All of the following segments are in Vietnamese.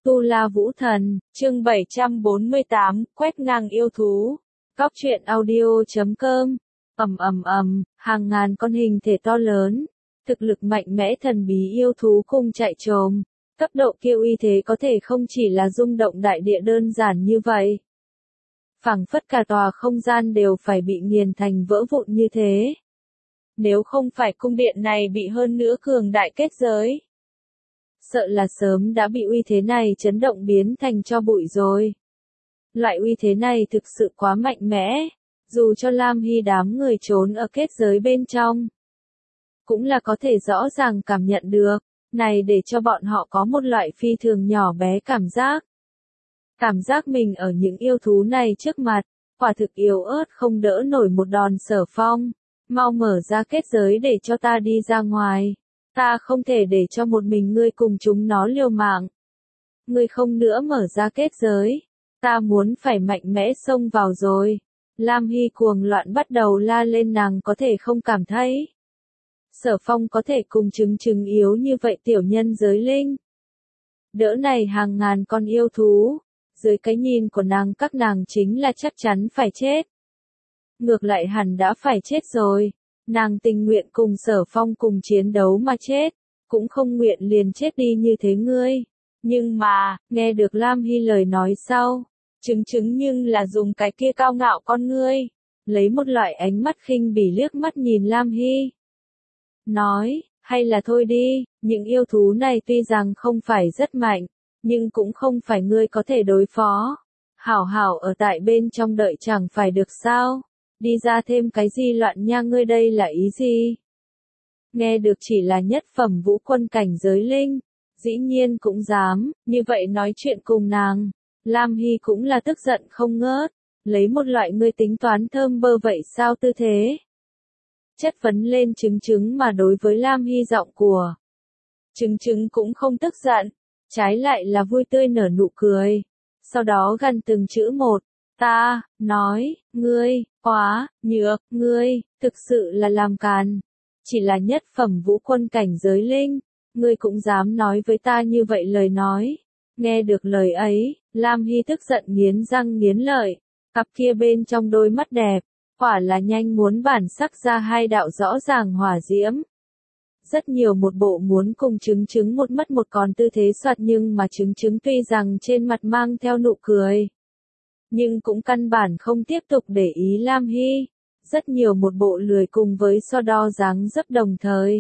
Tu La Vũ Thần, chương 748, quét ngang yêu thú. Cóc truyện audio.com. Hàng ngàn con hình thể to lớn, thực lực mạnh mẽ thần bí yêu thú cùng chạy trồm. Cấp độ kia uy thế có thể không chỉ là rung động đại địa đơn giản như vậy. Phảng phất cả tòa không gian đều phải bị nghiền thành vỡ vụn như thế. Nếu không phải cung điện này bị hơn nữa cường đại kết giới, sợ là sớm đã bị uy thế này chấn động biến thành tro bụi rồi. Loại uy thế này thực sự quá mạnh mẽ, dù cho Lam Hy đám người trốn ở kết giới bên trong, cũng là có thể rõ ràng cảm nhận được, này để cho bọn họ có một loại phi thường nhỏ bé cảm giác. Cảm giác mình ở những yêu thú này trước mặt, quả thực yếu ớt không đỡ nổi một đòn Sở Phong. Mau mở ra kết giới để cho ta đi ra ngoài. Ta không thể để cho một mình ngươi cùng chúng nó liều mạng. Ngươi không nữa mở ra kết giới. Ta muốn phải mạnh mẽ xông vào rồi. Lam Hy cuồng loạn bắt đầu la lên, nàng có thể không cảm thấy Sở Phong có thể cùng chứng yếu như vậy tiểu nhân giới linh. Đỡ này hàng ngàn con yêu thú. Dưới cái nhìn của nàng, các nàng chính là chắc chắn phải chết. Ngược lại hẳn đã phải chết rồi. Nàng tình nguyện cùng Sở Phong cùng chiến đấu mà chết, cũng không nguyện liền chết đi như thế ngươi. Nhưng mà, nghe được Lam Hy lời nói sau, chứng nhưng là dùng cái kia cao ngạo con ngươi, lấy một loại ánh mắt khinh bỉ liếc mắt nhìn Lam Hy. Nói, hay là thôi đi, những yêu thú này tuy rằng không phải rất mạnh, nhưng cũng không phải ngươi có thể đối phó. Hảo hảo ở tại bên trong đợi chẳng phải được sao? Đi ra thêm cái gì loạn nha, ngươi đây là ý gì? Nghe được chỉ là nhất phẩm vũ quân cảnh giới linh, dĩ nhiên cũng dám, như vậy nói chuyện cùng nàng. Lam Hy cũng là tức giận không ngớt, lấy một loại ngươi tính toán thơm bơ vậy sao tư thế. Chất vấn lên chứng mà đối với Lam Hy giọng của. Chứng cũng không tức giận, trái lại là vui tươi nở nụ cười. Sau đó gằn từng chữ một. Ta, nói, ngươi, quá, nhược, ngươi, thực sự là làm càn. Chỉ là nhất phẩm vũ quân cảnh giới linh, ngươi cũng dám nói với ta như vậy lời nói. Nghe được lời ấy, Lam Hy tức giận nghiến răng nghiến lợi, cặp kia bên trong đôi mắt đẹp, quả là nhanh muốn bản sắc ra hai đạo rõ ràng hỏa diễm. Rất nhiều một bộ muốn cùng chứng một mất một còn tư thế soạt, nhưng mà chứng tuy rằng trên mặt mang theo nụ cười, nhưng cũng căn bản không tiếp tục để ý Lam Hy. Rất nhiều một bộ lười cùng với so đo dáng dấp đồng thời.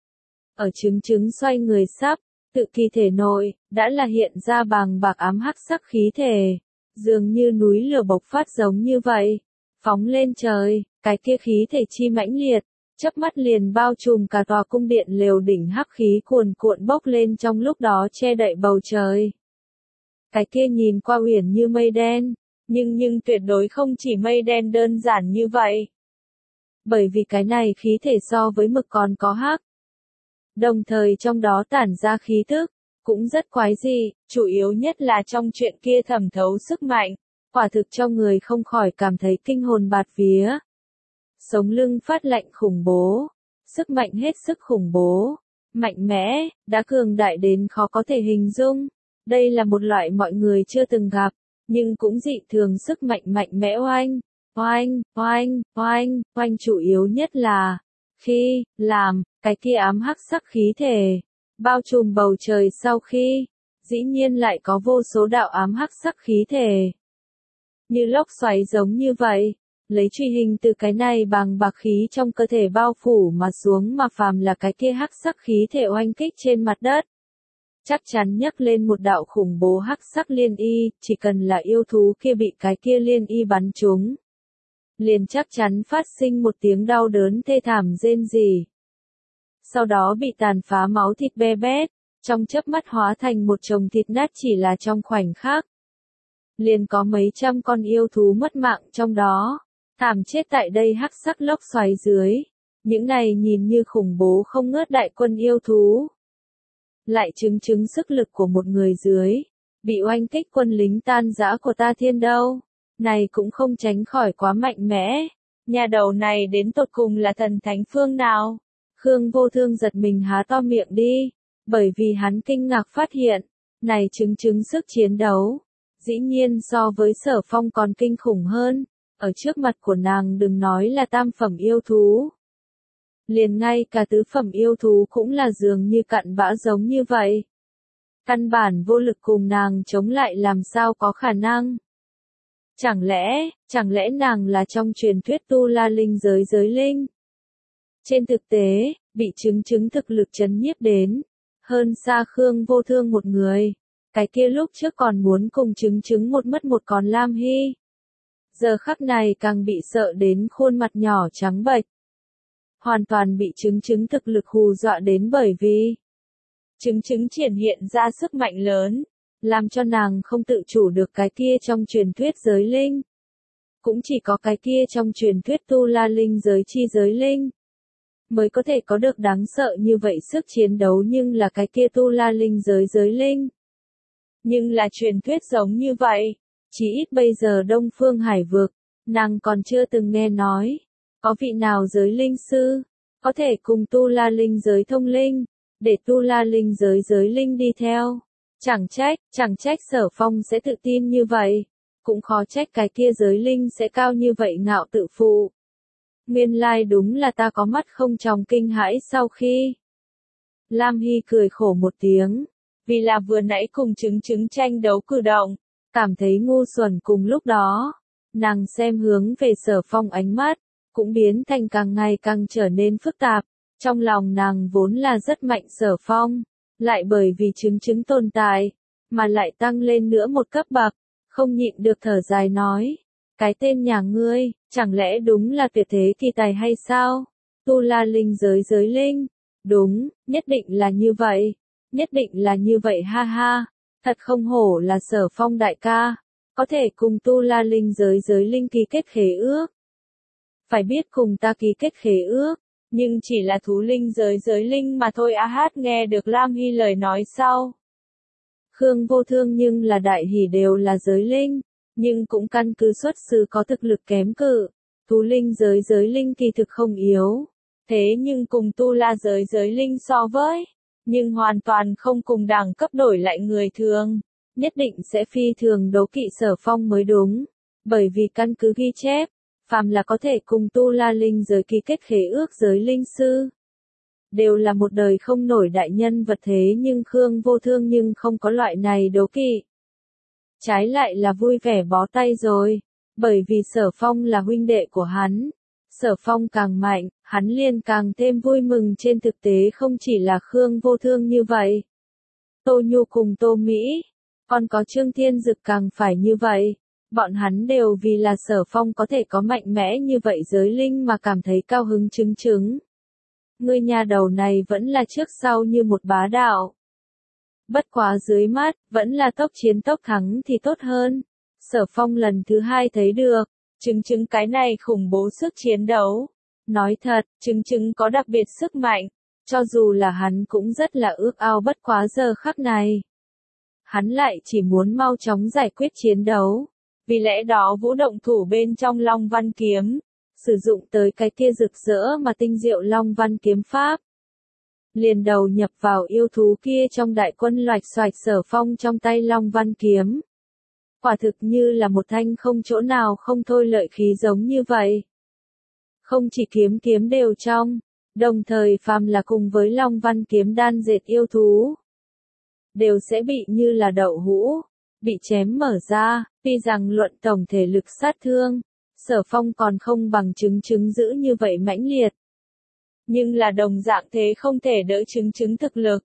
Ở chứng xoay người sắp, tự kỳ thể nội, đã là hiện ra bàng bạc ám hắc sắc khí thể. Dường như núi lửa bộc phát giống như vậy. Phóng lên trời, cái kia khí thể chi mãnh liệt, chớp mắt liền bao trùm cả tòa cung điện lều đỉnh, hắc khí cuồn cuộn bốc lên trong lúc đó che đậy bầu trời. Cái kia nhìn qua uyển như mây đen. Nhưng tuyệt đối không chỉ mây đen đơn giản như vậy. Bởi vì cái này khí thể so với mực còn có hắc. Đồng thời trong đó tản ra khí tức, cũng rất quái dị, chủ yếu nhất là trong chuyện kia thẩm thấu sức mạnh, quả thực cho người không khỏi cảm thấy kinh hồn bạt vía. Sống lưng phát lạnh khủng bố, sức mạnh hết sức khủng bố, mạnh mẽ, đã cường đại đến khó có thể hình dung. Đây là một loại mọi người chưa từng gặp. Nhưng cũng dị thường sức mạnh mạnh mẽ oanh, chủ yếu nhất là, khi, làm, cái kia ám hắc sắc khí thể, bao trùm bầu trời sau khi, dĩ nhiên lại có vô số đạo ám hắc sắc khí thể. Như lốc xoáy giống như vậy, lấy truy hình từ cái này bằng bạc khí trong cơ thể bao phủ mà xuống, mà phàm là cái kia hắc sắc khí thể oanh kích trên mặt đất. Chắc chắn nhấc lên một đạo khủng bố hắc sắc liên y, chỉ cần là yêu thú kia bị cái kia liên y bắn trúng, liền chắc chắn phát sinh một tiếng đau đớn thê thảm rên rỉ. Sau đó bị tàn phá máu thịt be bét, trong chớp mắt hóa thành một chồng thịt nát, chỉ là trong khoảnh khắc. Liền có mấy trăm con yêu thú mất mạng trong đó, thảm chết tại đây hắc sắc lốc xoáy dưới. Những này nhìn như khủng bố không ngớt đại quân yêu thú. Lại chứng sức lực của một người dưới, bị oanh kích quân lính tan rã của ta thiên đâu. Này cũng không tránh khỏi quá mạnh mẽ. Nhà đầu này đến tột cùng là thần thánh phương nào? Khương Vô Thương giật mình há to miệng đi, bởi vì hắn kinh ngạc phát hiện, Này chứng sức chiến đấu. Dĩ nhiên so với Sở Phong còn kinh khủng hơn. Ở trước mặt của nàng đừng nói là tam phẩm yêu thú. Liền ngay cả tứ phẩm yêu thú cũng là dường như cặn bã giống như vậy. Căn bản vô lực cùng nàng chống lại làm sao có khả năng. Chẳng lẽ nàng là trong truyền thuyết tu la linh giới linh. Trên thực tế, bị chứng thực lực chấn nhiếp đến. Hơn xa Khương Vô Thương một người. Cái kia lúc trước còn muốn cùng chứng một mất một còn Lam Hy. Giờ khắc này càng bị sợ đến khuôn mặt nhỏ trắng bệch. Hoàn toàn bị chứng thực lực hù dọa đến bởi vì chứng triển hiện ra sức mạnh lớn, làm cho nàng không tự chủ được cái kia trong truyền thuyết giới linh. Cũng chỉ có cái kia trong truyền thuyết tu la linh giới linh mới có thể có được đáng sợ như vậy sức chiến đấu, nhưng là cái kia tu la linh giới linh. Nhưng là truyền thuyết giống như vậy, chỉ ít bây giờ Đông Phương Hải Vực, nàng còn chưa từng nghe nói. Có vị nào giới linh sư, có thể cùng tu la linh giới thông linh, để tu la linh giới linh đi theo. Chẳng trách Sở Phong sẽ tự tin như vậy, cũng khó trách cái kia giới linh sẽ cao như vậy ngạo tự phụ. Nguyên lai đúng là ta có mắt không tròng kinh hãi sau khi. Lam Hy cười khổ một tiếng, vì là vừa nãy cùng chứng tranh đấu cử động, cảm thấy ngu xuẩn cùng lúc đó. Nàng xem hướng về Sở Phong ánh mắt, cũng biến thành càng ngày càng trở nên phức tạp. Trong lòng nàng vốn là rất mạnh Sở Phong, lại bởi vì chứng tồn tại, mà lại tăng lên nữa một cấp bậc, không nhịn được thở dài nói. Cái tên nhà ngươi, chẳng lẽ đúng là tuyệt thế kỳ tài hay sao? Tu la linh giới linh. Đúng, nhất định là như vậy ha ha. Thật không hổ là Sở Phong đại ca, có thể cùng tu la linh giới linh ký kết khế ước. Phải biết cùng ta ký kết khế ước, nhưng chỉ là thú linh giới linh mà thôi. Hát nghe được Lam Hy lời nói sau. Khương Vô Thương nhưng là đại hỉ đều là giới linh, nhưng cũng căn cứ xuất xứ có thực lực kém cự. Thú linh giới linh kỳ thực không yếu, thế nhưng cùng tu la giới linh so với, nhưng hoàn toàn không cùng đẳng cấp đổi lại người thường, nhất định sẽ phi thường đố kỵ Sở Phong mới đúng, bởi vì căn cứ ghi chép, phàm là có thể cùng tu la linh giới ký kết khế ước giới linh sư, đều là một đời không nổi đại nhân vật, thế nhưng Khương Vô Thương nhưng không có loại này đố kỵ. Trái lại là vui vẻ bó tay rồi, bởi vì Sở Phong là huynh đệ của hắn. Sở Phong càng mạnh, hắn liền càng thêm vui mừng. Trên thực tế không chỉ là Khương Vô Thương như vậy. Tô Nhu cùng Tô Mỹ, còn có Trương Thiên Dực càng phải như vậy. Bọn hắn đều vì là Sở Phong có thể có mạnh mẽ như vậy giới linh mà cảm thấy cao hứng chứng. Ngươi nhà đầu này vẫn là trước sau như một bá đạo. Bất quá dưới mắt, vẫn là tốc chiến tốc thắng thì tốt hơn. Sở Phong lần thứ hai thấy được, chứng cái này khủng bố sức chiến đấu. Nói thật, chứng có đặc biệt sức mạnh, cho dù là hắn cũng rất là ước ao, bất quá giờ khắc này. Hắn lại chỉ muốn mau chóng giải quyết chiến đấu. Vì lẽ đó vũ động thủ bên trong Long Văn Kiếm, sử dụng tới cái kia rực rỡ mà tinh diệu Long Văn Kiếm pháp. Liền đầu nhập vào yêu thú kia trong đại quân, loạch xoạch Sở Phong trong tay Long Văn Kiếm. Quả thực như là một thanh không chỗ nào không thôi lợi khí giống như vậy. Không chỉ kiếm đều trong, đồng thời phàm là cùng với Long Văn Kiếm đan dệt yêu thú, đều sẽ bị như là đậu hũ, bị chém mở ra. Tuy rằng luận tổng thể lực sát thương, Sở Phong còn không bằng chứng giữ như vậy mãnh liệt. Nhưng là đồng dạng thế không thể đỡ chứng thực lực.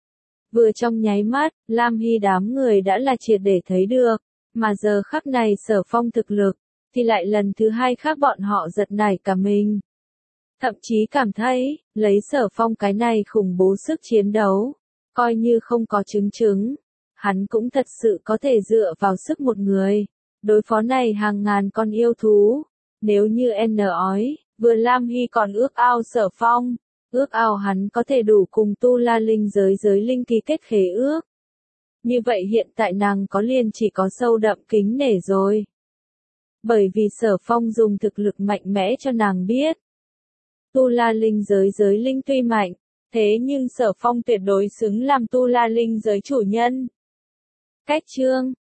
Vừa trong nháy mắt, Lam Hy đám người đã là triệt để thấy được, mà giờ khắc này Sở Phong thực lực, thì lại lần thứ hai khác bọn họ giật nảy cả mình. Thậm chí cảm thấy, lấy Sở Phong cái này khủng bố sức chiến đấu, coi như không có chứng, hắn cũng thật sự có thể dựa vào sức một người, đối phó này hàng ngàn con yêu thú. Nếu như ói, vừa Lam Hy còn ước ao Sở Phong, ước ao hắn có thể đủ cùng tu la linh giới linh ký kết khế ước. Như vậy hiện tại nàng có liền chỉ có sâu đậm kính nể rồi. Bởi vì Sở Phong dùng thực lực mạnh mẽ cho nàng biết. Tu la linh giới linh tuy mạnh, thế nhưng Sở Phong tuyệt đối xứng làm tu la linh giới chủ nhân. Cách chương